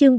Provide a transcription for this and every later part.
Chương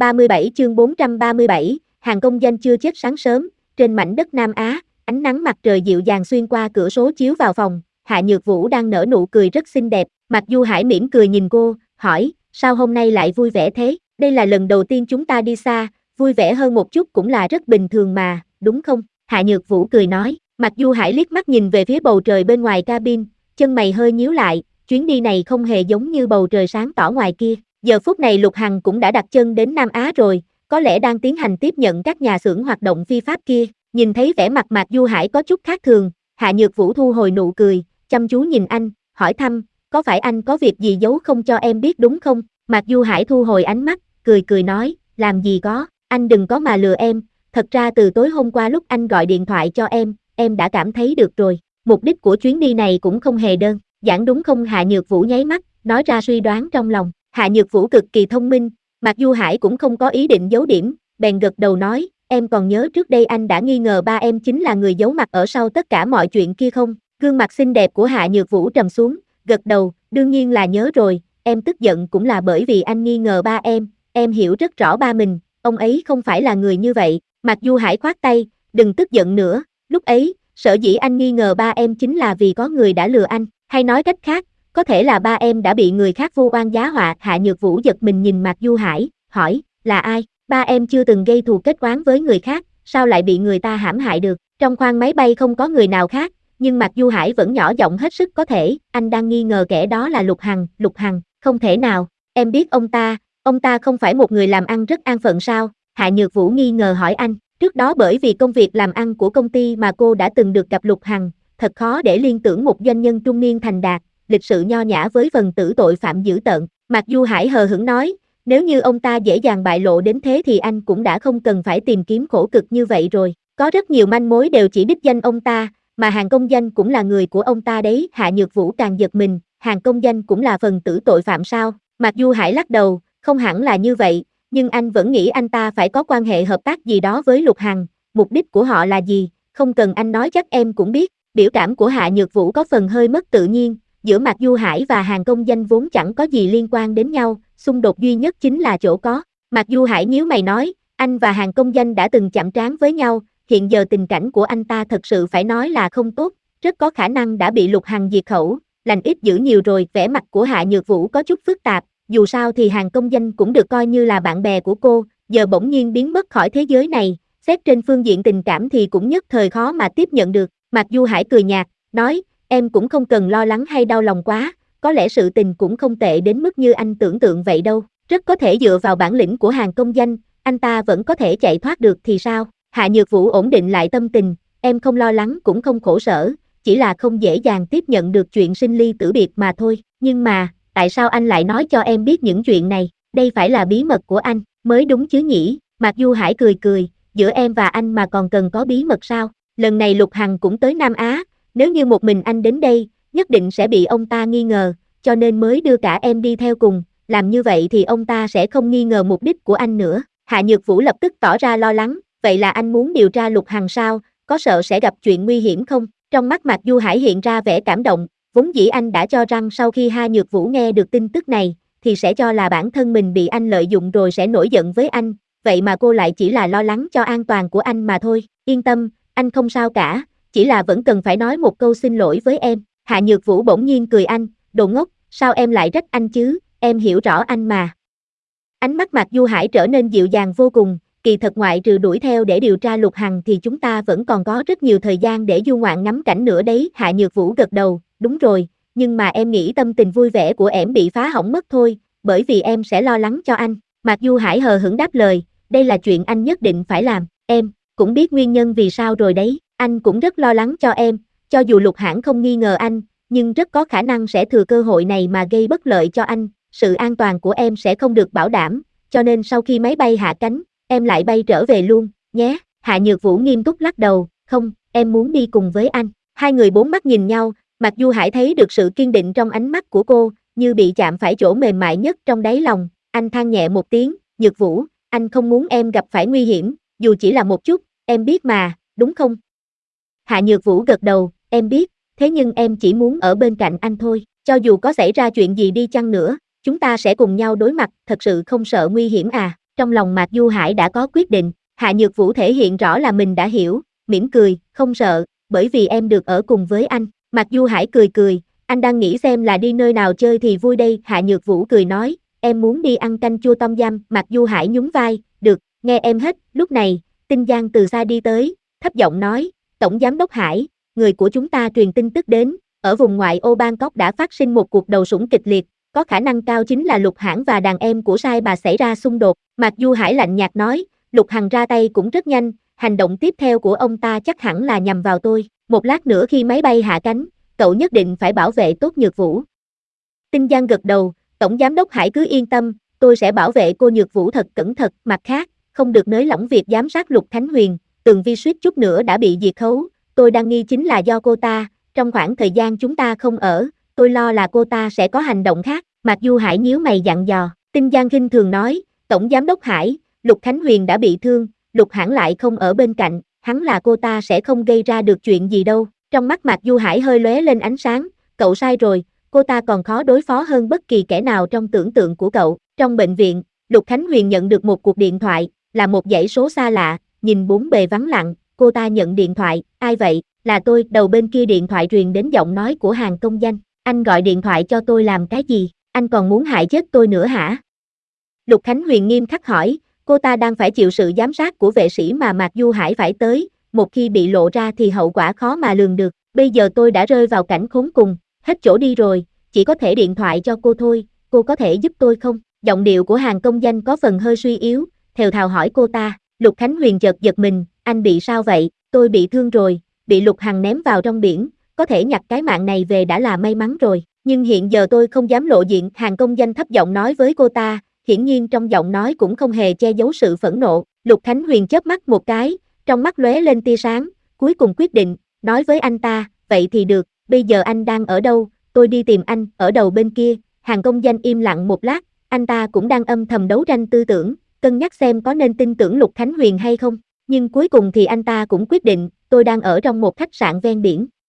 437, hàng công danh chưa chết. Sáng sớm, trên mảnh đất Nam Á, ánh nắng mặt trời dịu dàng xuyên qua cửa sổ chiếu vào phòng, Hạ Nhược Vũ đang nở nụ cười rất xinh đẹp, Mạc Du Hải mỉm cười nhìn cô, hỏi, sao hôm nay lại vui vẻ thế, đây là lần đầu tiên chúng ta đi xa, vui vẻ hơn một chút cũng là rất bình thường mà, đúng không? Hạ Nhược Vũ cười nói, Mạc Du Hải liếc mắt nhìn về phía bầu trời bên ngoài cabin, chân mày hơi nhíu lại, chuyến đi này không hề giống như bầu trời sáng tỏ ngoài kia. Giờ phút này Lục Hằng cũng đã đặt chân đến Nam Á rồi, có lẽ đang tiến hành tiếp nhận các nhà xưởng hoạt động phi pháp kia. Nhìn thấy vẻ mặt Mạc Du Hải có chút khác thường, Hạ Nhược Vũ thu hồi nụ cười, chăm chú nhìn anh, hỏi thăm, có phải anh có việc gì giấu không cho em biết đúng không? Mạc Du Hải thu hồi ánh mắt, cười nói, làm gì có, anh đừng có mà lừa em, thật ra từ tối hôm qua lúc anh gọi điện thoại cho em đã cảm thấy được rồi, mục đích của chuyến đi này cũng không hề đơn giản đúng không? Hạ Nhược Vũ nháy mắt, nói ra suy đoán trong lòng. Hạ Nhược Vũ cực kỳ thông minh, Mạc Du Hải cũng không có ý định giấu điểm, bèn gật đầu nói, em còn nhớ trước đây anh đã nghi ngờ ba em chính là người giấu mặt ở sau tất cả mọi chuyện kia không? Gương mặt xinh đẹp của Hạ Nhược Vũ trầm xuống, gật đầu, đương nhiên là nhớ rồi, em tức giận cũng là bởi vì anh nghi ngờ ba em hiểu rất rõ ba mình, ông ấy không phải là người như vậy. Mạc Du Hải khoát tay, đừng tức giận nữa, lúc ấy, sở dĩ anh nghi ngờ ba em chính là vì có người đã lừa anh, hay nói cách khác, có thể là ba em đã bị người khác vu oan giá họa. Hạ Nhược Vũ giật mình nhìn Mạc Du Hải, hỏi, là ai? Ba em chưa từng gây thù kết oán với người khác, sao lại bị người ta hãm hại được? Trong khoang máy bay không có người nào khác, nhưng Mạc Du Hải vẫn nhỏ giọng hết sức có thể, anh đang nghi ngờ kẻ đó là Lục Hằng, không thể nào, em biết ông ta không phải một người làm ăn rất an phận sao? Hạ Nhược Vũ nghi ngờ hỏi anh, trước đó bởi vì công việc làm ăn của công ty mà cô đã từng được gặp Lục Hằng, thật khó để liên tưởng một doanh nhân trung niên thành đạt, lịch sự nho nhã với phần tử tội phạm dữ tợn. Mạc Du Hải hờ hững nói, nếu như ông ta dễ dàng bại lộ đến thế thì anh cũng đã không cần phải tìm kiếm khổ cực như vậy rồi, có rất nhiều manh mối đều chỉ đích danh ông ta, mà Hàng Công Danh cũng là người của ông ta đấy. Hạ Nhược Vũ càng giật mình, Hàng Công Danh cũng là phần tử tội phạm sao? Mạc Du Hải lắc đầu, không hẳn là như vậy, nhưng anh vẫn nghĩ anh ta phải có quan hệ hợp tác gì đó với Lục Hằng, mục đích của họ là gì, không cần anh nói chắc em cũng biết. Biểu cảm của Hạ Nhược Vũ có phần hơi mất tự nhiên, giữa Mạc Du Hải và Hàng Công Danh vốn chẳng có gì liên quan đến nhau, xung đột duy nhất chính là chỗ có. Mạc Du Hải nhíu mày nói, anh và Hàng Công Danh đã từng chạm trán với nhau, hiện giờ tình cảnh của anh ta thật sự phải nói là không tốt, rất có khả năng đã bị Lục Hằng diệt khẩu, lành ít dữ nhiều rồi. Vẻ mặt của Hạ Nhược Vũ có chút phức tạp, dù sao thì Hàng Công Danh cũng được coi như là bạn bè của cô, giờ bỗng nhiên biến mất khỏi thế giới này, xét trên phương diện tình cảm thì cũng nhất thời khó mà tiếp nhận được. Mạc Du Hải cười nhạt, nói, em cũng không cần lo lắng hay đau lòng quá, có lẽ sự tình cũng không tệ đến mức như anh tưởng tượng vậy đâu, rất có thể dựa vào bản lĩnh của Hàng Công Danh, anh ta vẫn có thể chạy thoát được thì sao? Hạ Nhược Vũ ổn định lại tâm tình, em không lo lắng cũng không khổ sở, chỉ là không dễ dàng tiếp nhận được chuyện sinh ly tử biệt mà thôi, nhưng mà, tại sao anh lại nói cho em biết những chuyện này, đây phải là bí mật của anh, mới đúng chứ nhỉ? Mạc Du Hải cười, giữa em và anh mà còn cần có bí mật sao? Lần này Lục Hằng cũng tới Nam Á, nếu như một mình anh đến đây, nhất định sẽ bị ông ta nghi ngờ, cho nên mới đưa cả em đi theo cùng, làm như vậy thì ông ta sẽ không nghi ngờ mục đích của anh nữa. Hạ Nhược Vũ lập tức tỏ ra lo lắng, vậy là anh muốn điều tra Lục Hằng sao, có sợ sẽ gặp chuyện nguy hiểm không? Trong mắt Mạc Du Hải hiện ra vẻ cảm động, vốn dĩ anh đã cho rằng sau khi Hạ Nhược Vũ nghe được tin tức này, thì sẽ cho là bản thân mình bị anh lợi dụng rồi sẽ nổi giận với anh, vậy mà cô lại chỉ là lo lắng cho an toàn của anh mà thôi, yên tâm, anh không sao cả, chỉ là vẫn cần phải nói một câu xin lỗi với em. Hạ Nhược Vũ bỗng nhiên cười anh, đồ ngốc, sao em lại trách anh chứ, em hiểu rõ anh mà. Ánh mắt Mạc Du Hải trở nên dịu dàng vô cùng, kỳ thật ngoại trừ đuổi theo để điều tra Lục Hằng thì chúng ta vẫn còn có rất nhiều thời gian để du ngoạn ngắm cảnh nữa đấy. Hạ Nhược Vũ gật đầu, đúng rồi, nhưng mà em nghĩ tâm tình vui vẻ của em bị phá hỏng mất thôi, bởi vì em sẽ lo lắng cho anh. Mạc Du Hải hờ hững đáp lời, đây là chuyện anh nhất định phải làm, em cũng biết nguyên nhân vì sao rồi đấy, anh cũng rất lo lắng cho em, cho dù Lục Hãn không nghi ngờ anh, nhưng rất có khả năng sẽ thừa cơ hội này mà gây bất lợi cho anh, sự an toàn của em sẽ không được bảo đảm, cho nên sau khi máy bay hạ cánh, em lại bay trở về luôn, nhé. Hạ Nhược Vũ nghiêm túc lắc đầu, không, em muốn đi cùng với anh. Hai người bốn mắt nhìn nhau, Mạc Du Hải thấy được sự kiên định trong ánh mắt của cô, như bị chạm phải chỗ mềm mại nhất trong đáy lòng, anh than nhẹ một tiếng, Nhược Vũ, anh không muốn em gặp phải nguy hiểm, dù chỉ là một chút, em biết mà, đúng không? Hạ Nhược Vũ gật đầu, em biết, thế nhưng em chỉ muốn ở bên cạnh anh thôi, cho dù có xảy ra chuyện gì đi chăng nữa, chúng ta sẽ cùng nhau đối mặt, thật sự không sợ nguy hiểm à? Trong lòng Mạc Du Hải đã có quyết định, Hạ Nhược Vũ thể hiện rõ là mình đã hiểu, mỉm cười, không sợ, bởi vì em được ở cùng với anh. Mạc Du Hải cười cười, anh đang nghĩ xem là đi nơi nào chơi thì vui đây. Hạ Nhược Vũ cười nói, em muốn đi ăn canh chua tom yum. Mạc Du Hải nhún vai, được, nghe em hết. Lúc này, Tinh Giang từ xa đi tới, thấp giọng nói, Tổng Giám đốc Hải, người của chúng ta truyền tin tức đến, ở vùng ngoại ô Bangkok đã phát sinh một cuộc đầu sủng kịch liệt, có khả năng cao chính là Lục Hãn và đàn em của sai bà xảy ra xung đột. Mạc Du Hải lạnh nhạt nói, Lục Hằng ra tay cũng rất nhanh, hành động tiếp theo của ông ta chắc hẳn là nhằm vào tôi. Một lát nữa khi máy bay hạ cánh, cậu nhất định phải bảo vệ tốt Nhược Vũ. Tinh Giang gật đầu, Tổng Giám đốc Hải cứ yên tâm, tôi sẽ bảo vệ cô Nhược Vũ thật cẩn thận. Mặt khác, không được nới lỏng việc giám sát Lục Khánh Huyền, Tường Vi suýt chút nữa đã bị diệt khấu, tôi đang nghi chính là do cô ta, trong khoảng thời gian chúng ta không ở, tôi lo là cô ta sẽ có hành động khác. Mạc Du Hải nhíu mày dặn dò, Tinh Giang khinh thường nói, Tổng Giám đốc Hải, Lục Khánh Huyền đã bị thương, Lục Hãn lại không ở bên cạnh, hắn là cô ta sẽ không gây ra được chuyện gì đâu. Trong mắt Mạc Du Hải hơi lóe lên ánh sáng, cậu sai rồi, cô ta còn khó đối phó hơn bất kỳ kẻ nào trong tưởng tượng của cậu. Trong bệnh viện, Lục Khánh Huyền nhận được một cuộc điện thoại, là một dãy số xa lạ, nhìn bốn bề vắng lặng, cô ta nhận điện thoại, ai vậy, là tôi. Đầu bên kia điện thoại truyền đến giọng nói của Hàn Công Danh, anh gọi điện thoại cho tôi làm cái gì, anh còn muốn hại chết tôi nữa hả? Lục Khánh Huyền nghiêm khắc hỏi, cô ta đang phải chịu sự giám sát của vệ sĩ mà Mạc Du Hải phải tới, một khi bị lộ ra thì hậu quả khó mà lường được, bây giờ tôi đã rơi vào cảnh khốn cùng, hết chỗ đi rồi, chỉ có thể điện thoại cho cô thôi, cô có thể giúp tôi không? Giọng điệu của Hàn Công Danh có phần hơi suy yếu, thều thào hỏi cô ta. Lục Khánh Huyền chợt giật mình, anh bị sao vậy? Tôi bị thương rồi, bị Lục Hằng ném vào trong biển, có thể nhặt cái mạng này về đã là may mắn rồi, nhưng hiện giờ tôi không dám lộ diện. Hàn Công Danh thấp giọng nói với cô ta, hiển nhiên trong giọng nói cũng không hề che giấu sự phẫn nộ. Lục Khánh Huyền chớp mắt một cái, trong mắt lóe lên tia sáng, cuối cùng quyết định, nói với anh ta, vậy thì được, bây giờ anh đang ở đâu, tôi đi tìm anh. Ở đầu bên kia, Hàn Công Danh im lặng một lát, anh ta cũng đang âm thầm đấu tranh tư tưởng, cân nhắc xem có nên tin tưởng Lục Khánh Huyền hay không, nhưng cuối cùng thì anh ta cũng quyết định, tôi đang ở trong một khách sạn ven biển.